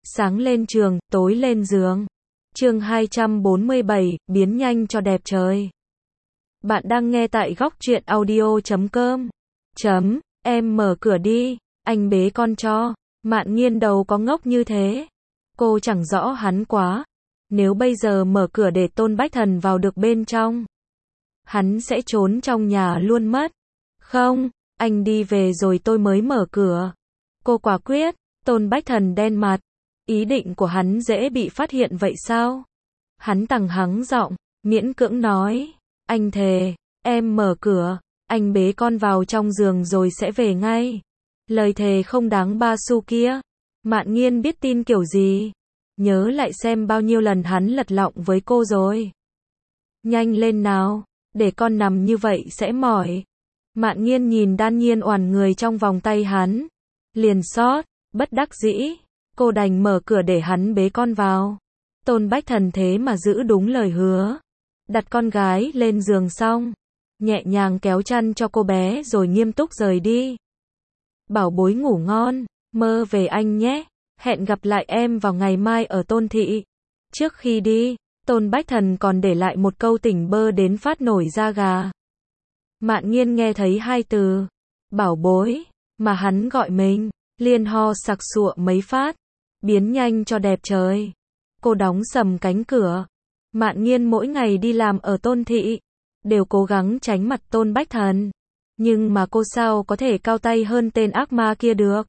Sáng lên trường, tối lên giường. Chương 247, biến nhanh cho đẹp trời. Bạn đang nghe tại góc truyện audio.com. Em mở cửa đi, anh bế con cho. Mạn Nghiên đầu có ngốc như thế. Cô chẳng rõ hắn quá. Nếu bây giờ mở cửa để Tôn Bách Thần vào được bên trong, hắn sẽ trốn trong nhà luôn mất. Không, anh đi về rồi tôi mới mở cửa. Cô quả quyết. Tôn Bách Thần đen mặt. Ý định của hắn dễ bị phát hiện vậy sao? Hắn tằng hắng giọng, miễn cưỡng nói, anh thề, em mở cửa, anh bế con vào trong giường rồi sẽ về ngay. Lời thề không đáng ba xu kia. Mạn Nghiên biết tin kiểu gì. Nhớ lại xem bao nhiêu lần hắn lật lọng với cô rồi. Nhanh lên nào, để con nằm như vậy sẽ mỏi. Mạn Nghiên nhìn Đan Nhiên oằn người trong vòng tay hắn. Liền xót, bất đắc dĩ. Cô đành mở cửa để hắn bế con vào. Tôn Bách Thần thế mà giữ đúng lời hứa. Đặt con gái lên giường xong, nhẹ nhàng kéo chăn cho cô bé rồi nghiêm túc rời đi. Bảo bối ngủ ngon, mơ về anh nhé. Hẹn gặp lại em vào ngày mai ở Tôn Thị. Trước khi đi, Tôn Bách Thần còn để lại một câu tỉnh bơ đến phát nổi da gà. Mạn Nghiên nghe thấy hai từ bảo bối mà hắn gọi mình, liền ho sặc sụa mấy phát. Biến nhanh cho đẹp trời. Cô đóng sầm cánh cửa. Mạn Nghiên mỗi ngày đi làm ở Tôn Thị, đều cố gắng tránh mặt Tôn Bách Thần. Nhưng mà cô sao có thể cao tay hơn tên ác ma kia được.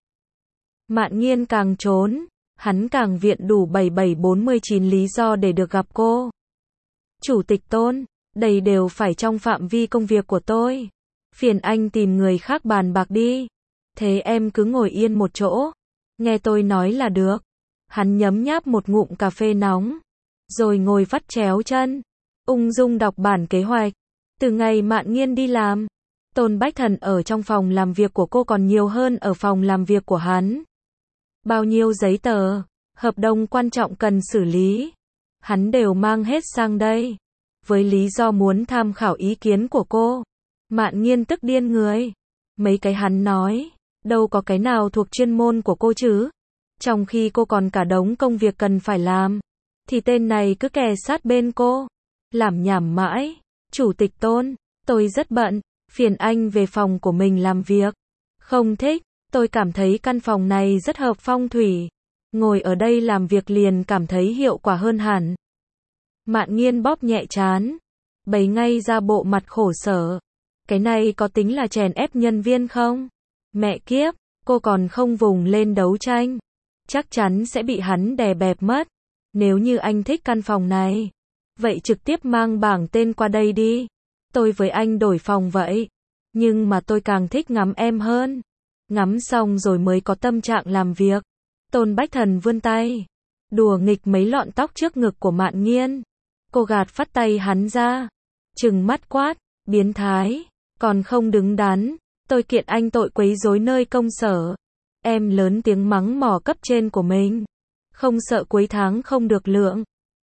Mạn Nghiên càng trốn, hắn càng viện đủ 7749 lý do để được gặp cô. Chủ tịch Tôn, đây đều phải trong phạm vi công việc của tôi. Phiền anh tìm người khác bàn bạc đi. Thế em cứ ngồi yên một chỗ, nghe tôi nói là được. Hắn nhấm nháp một ngụm cà phê nóng, rồi ngồi vắt chéo chân, ung dung đọc bản kế hoạch. Từ ngày Mạn Nghiên đi làm, Tôn Bách Thần ở trong phòng làm việc của cô còn nhiều hơn ở phòng làm việc của hắn. Bao nhiêu giấy tờ, hợp đồng quan trọng cần xử lý, hắn đều mang hết sang đây, với lý do muốn tham khảo ý kiến của cô. Mạn Nghiên tức điên người. Mấy cái hắn nói, đâu có cái nào thuộc chuyên môn của cô chứ. Trong khi cô còn cả đống công việc cần phải làm, thì tên này cứ kè sát bên cô, làm nhảm mãi. Chủ tịch Tôn, tôi rất bận, phiền anh về phòng của mình làm việc. Không thích, tôi cảm thấy căn phòng này rất hợp phong thủy. Ngồi ở đây làm việc liền cảm thấy hiệu quả hơn hẳn. Mạn Nghiên bóp nhẹ trán, bày ngay ra bộ mặt khổ sở. Cái này có tính là chèn ép nhân viên không? Mẹ kiếp, cô còn không vùng lên đấu tranh. Chắc chắn sẽ bị hắn đè bẹp mất. Nếu như anh thích căn phòng này, vậy trực tiếp mang bảng tên qua đây đi. Tôi với anh đổi phòng vậy. Nhưng mà tôi càng thích ngắm em hơn. Ngắm xong rồi mới có tâm trạng làm việc. Tôn Bách Thần vươn tay, đùa nghịch mấy lọn tóc trước ngực của Mạn Nghiên. Cô gạt phắt tay hắn ra, trừng mắt quát, biến thái, còn không đứng đắn. Tôi kiện anh tội quấy rối nơi công sở. Em lớn tiếng mắng mỏ cấp trên của mình. Không sợ cuối tháng không được lượng.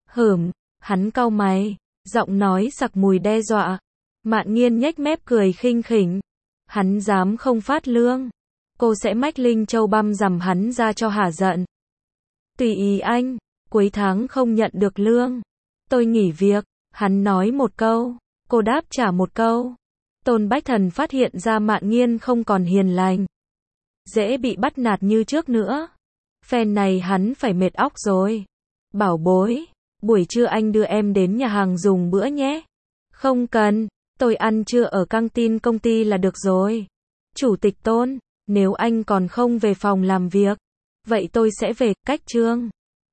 Hắn cau mày, giọng nói sặc mùi đe dọa. Mạn Nghiên nhếch mép cười khinh khỉnh. Hắn dám không phát lương, cô sẽ mách Linh Châu băm dằm hắn ra cho hả giận. Tùy ý anh, cuối tháng không nhận được lương, tôi nghỉ việc. Hắn nói một câu, cô đáp trả một câu. Tôn Bách Thần phát hiện ra Mạn Nghiên không còn hiền lành, dễ bị bắt nạt như trước nữa. Phen này hắn phải mệt óc rồi. Bảo bối, buổi trưa anh đưa em đến nhà hàng dùng bữa nhé. Không cần, tôi ăn trưa ở căng tin công ty là được rồi. Chủ tịch Tôn, nếu anh còn không về phòng làm việc, vậy tôi sẽ về. Cách chương